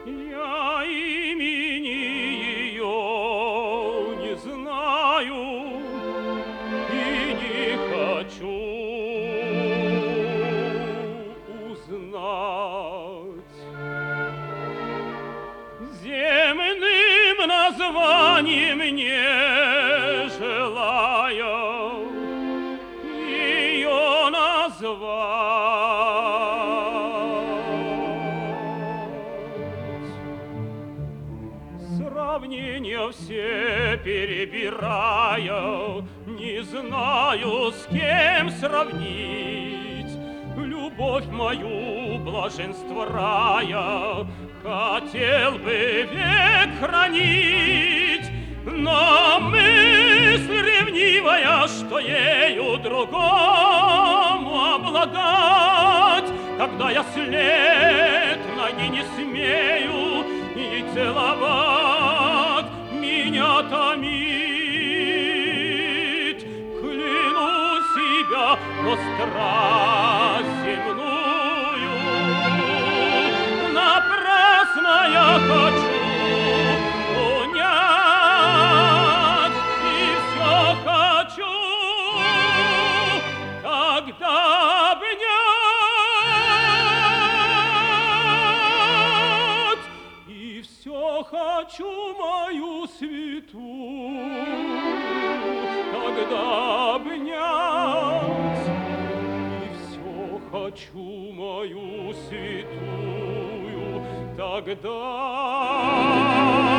Я имени ее не знаю и не хочу узнать. Земным названием не желая ее назвать. Сравнения все перебирая, не знаю, с кем сравнить. Любовь мою, блаженство рая, хотел бы век хранить, но мысль ревнивая, что ею другому обладать, когда я след на ней не смею и целовать, меня томит. Кляну себя, но страсть земную напрасно я хочу унять, и все хочу тогда обнять, и все хочу мою святую тогда обнять, и все хочу мою святую тогда